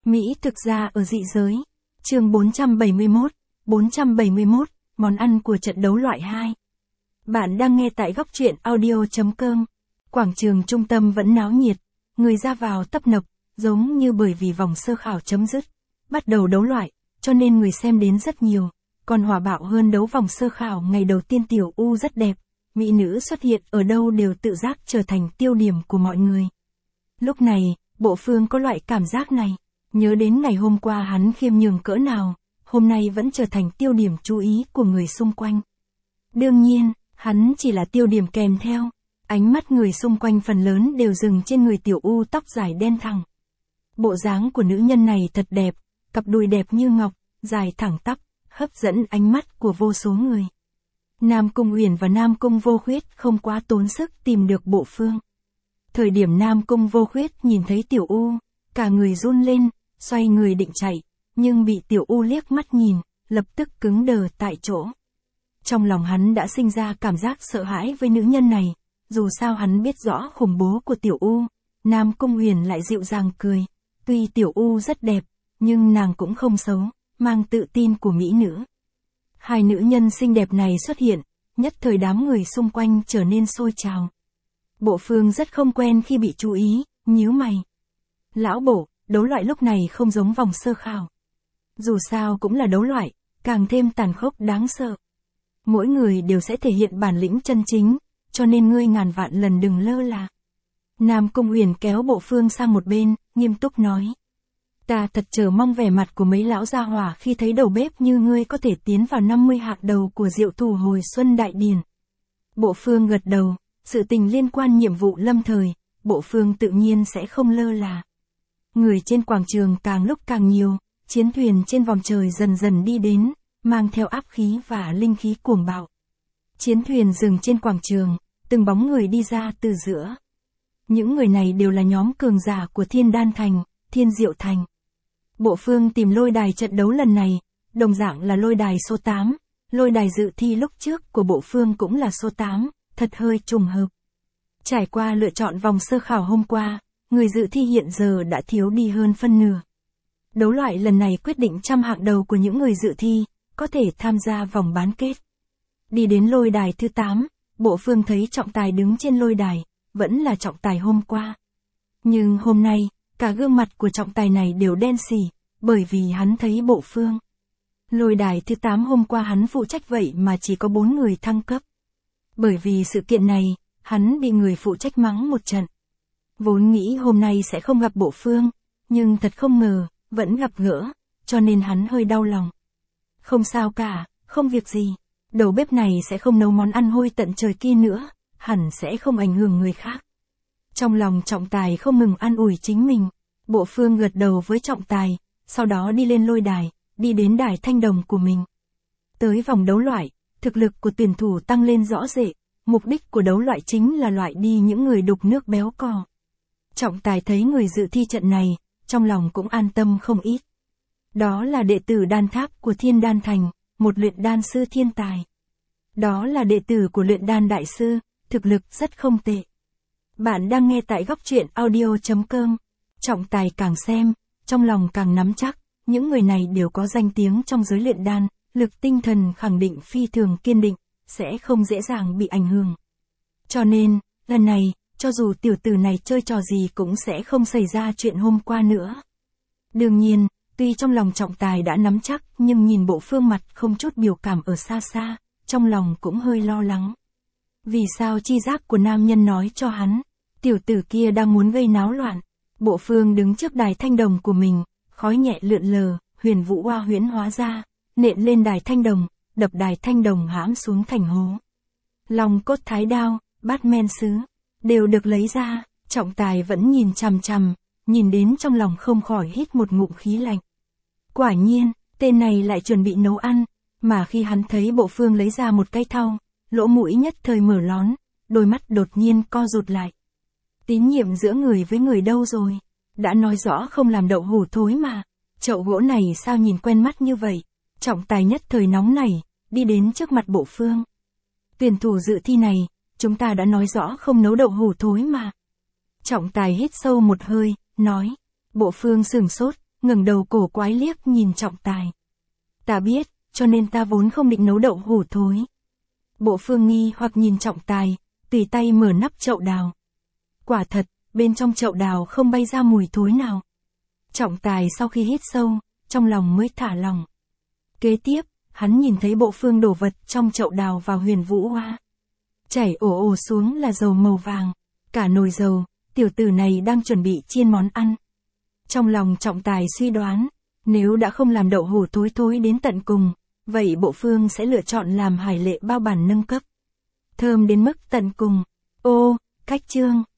Mỹ thực ra ở dị giới. Chương 471, món ăn của trận đấu loại 2. Bạn đang nghe tại góc truyện audio.com. Quảng trường trung tâm vẫn náo nhiệt, người ra vào tấp nập, giống như bởi vì vòng sơ khảo chấm dứt, bắt đầu đấu loại, cho nên người xem đến rất nhiều. Còn hỏa bạo hơn đấu vòng sơ khảo ngày đầu tiên Tiểu U rất đẹp, mỹ nữ xuất hiện ở đâu đều tự giác trở thành tiêu điểm của mọi người. Lúc này, Bộ Phương có loại cảm giác này, nhớ đến ngày hôm qua hắn khiêm nhường cỡ nào, hôm nay vẫn trở thành tiêu điểm chú ý của người xung quanh. Đương nhiên, hắn chỉ là tiêu điểm kèm theo, ánh mắt người xung quanh phần lớn đều dừng trên người Tiểu U tóc dài đen thẳng. Bộ dáng của nữ nhân này thật đẹp, cặp đùi đẹp như ngọc, dài thẳng tắp, hấp dẫn ánh mắt của vô số người. Nam Cung Uyển và Nam Cung Vô Khuyết không quá tốn sức tìm được Bộ Phương. Thời điểm Nam Cung Vô Khuyết nhìn thấy Tiểu U, cả người run lên, xoay người định chạy, nhưng bị Tiểu U liếc mắt nhìn, lập tức cứng đờ tại chỗ. Trong lòng hắn đã sinh ra cảm giác sợ hãi với nữ nhân này, dù sao hắn biết rõ khủng bố của Tiểu U. Nam Cung Uyển lại dịu dàng cười, tuy Tiểu U rất đẹp, nhưng nàng cũng không xấu, mang tự tin của mỹ nữ. Hai nữ nhân xinh đẹp này xuất hiện, nhất thời đám người xung quanh trở nên sôi trào. Bộ Phương rất không quen khi bị chú ý, nhíu mày. Lão Bộ, đấu loại lúc này không giống vòng sơ khảo. Dù sao cũng là đấu loại, càng thêm tàn khốc đáng sợ. Mỗi người đều sẽ thể hiện bản lĩnh chân chính, cho nên ngươi ngàn vạn lần đừng lơ là. Nam Cung Uyển kéo Bộ Phương sang một bên, nghiêm túc nói. Ta thật chờ mong vẻ mặt của mấy lão gia hỏa khi thấy đầu bếp như ngươi có thể tiến vào 50 hạng đầu của Diệu Thủ hồi xuân đại điển. Bộ Phương gật đầu, sự tình liên quan nhiệm vụ lâm thời, Bộ Phương tự nhiên sẽ không lơ là. Người trên quảng trường càng lúc càng nhiều, chiến thuyền trên vòng trời dần dần đi đến, mang theo áp khí và linh khí cuồng bạo. Chiến thuyền dừng trên quảng trường, từng bóng người đi ra từ giữa. Những người này đều là nhóm cường giả của Thiên Đan Thành, Thiên Diệu Thành. Bộ Phương tìm lôi đài trận đấu lần này, đồng dạng là lôi đài số 8, lôi đài dự thi lúc trước của Bộ Phương cũng là số 8, thật hơi trùng hợp. Trải qua lựa chọn vòng sơ khảo hôm qua, người dự thi hiện giờ đã thiếu đi hơn phân nửa. Đấu loại lần này quyết định trăm hạng đầu của những người dự thi, có thể tham gia vòng bán kết. Đi đến lôi đài thứ 8, Bộ Phương thấy trọng tài đứng trên lôi đài, vẫn là trọng tài hôm qua. Nhưng hôm nay, cả gương mặt của trọng tài này đều đen xì, bởi vì hắn thấy Bộ Phương. Lôi đài thứ 8 hôm qua hắn phụ trách vậy mà chỉ có 4 người thăng cấp. Bởi vì sự kiện này, hắn bị người phụ trách mắng một trận. Vốn nghĩ hôm nay sẽ không gặp Bộ Phương, nhưng thật không ngờ, vẫn gặp gỡ, cho nên hắn hơi đau lòng. Không sao cả, không việc gì, đầu bếp này sẽ không nấu món ăn hôi tận trời kia nữa, hẳn sẽ không ảnh hưởng người khác. Trong lòng trọng tài không ngừng an ủi chính mình, Bộ Phương gật đầu với trọng tài, sau đó đi lên lôi đài, đi đến đài thanh đồng của mình. Tới vòng đấu loại, thực lực của tuyển thủ tăng lên rõ rệt, mục đích của đấu loại chính là loại đi những người đục nước béo cò. Trọng tài thấy người dự thi trận này, trong lòng cũng an tâm không ít. Đó là đệ tử đan tháp của Thiên Đan Thành, một luyện đan sư thiên tài. Đó là đệ tử của luyện đan đại sư, thực lực rất không tệ. Bạn đang nghe tại góc truyện audio.com. Trọng tài càng xem, trong lòng càng nắm chắc, những người này đều có danh tiếng trong giới luyện đan, lực tinh thần khẳng định phi thường kiên định, sẽ không dễ dàng bị ảnh hưởng. Cho nên, lần này, cho dù tiểu tử này chơi trò gì cũng sẽ không xảy ra chuyện hôm qua nữa. Đương nhiên, tuy trong lòng trọng tài đã nắm chắc, nhưng nhìn Bộ Phương mặt không chút biểu cảm ở xa xa, trong lòng cũng hơi lo lắng. Vì sao chi giác của nam nhân nói cho hắn, tiểu tử kia đang muốn gây náo loạn. Bộ Phương đứng trước đài thanh đồng của mình, khói nhẹ lượn lờ, huyền vũ hoa huyễn hóa ra, nện lên đài thanh đồng, đập đài thanh đồng hãm xuống thành hố. Long cốt thái đao, bát men sứ, đều được lấy ra, trọng tài vẫn nhìn chằm chằm, nhìn đến trong lòng không khỏi hít một ngụm khí lạnh. Quả nhiên, tên này lại chuẩn bị nấu ăn, mà khi hắn thấy Bộ Phương lấy ra một cây thau, lỗ mũi nhất thời mở lón, đôi mắt đột nhiên co rụt lại. Tín nhiệm giữa người với người đâu rồi? Đã nói rõ không làm đậu hũ thối mà. Chậu gỗ này sao nhìn quen mắt như vậy? Trọng tài nhất thời nóng nảy, đi đến trước mặt Bộ Phương. Tuyển thủ dự thi này, chúng ta đã nói rõ không nấu đậu hũ thối mà. Trọng tài hít sâu một hơi, nói. Bộ Phương sửng sốt, ngẩng đầu cổ quái liếc nhìn Trọng Tài. Ta biết, cho nên ta vốn không định nấu đậu hủ thối. Bộ Phương nghi hoặc nhìn Trọng Tài, tùy tay mở nắp chậu đào. Quả thật, bên trong chậu đào không bay ra mùi thối nào. Trọng Tài sau khi hít sâu, trong lòng mới thả lòng. Kế tiếp, hắn nhìn thấy Bộ Phương đổ vật trong chậu đào vào Huyền Vũ Hoa. Chảy ồ ồ xuống là dầu màu vàng. Cả nồi dầu, tiểu tử này đang chuẩn bị chiên món ăn. Trong lòng Trọng Tài suy đoán, nếu đã không làm đậu hủ thối thối đến tận cùng, vậy Bộ Phương sẽ lựa chọn làm hải lệ bao bản nâng cấp. Thơm đến mức tận cùng. Ô, cách chương.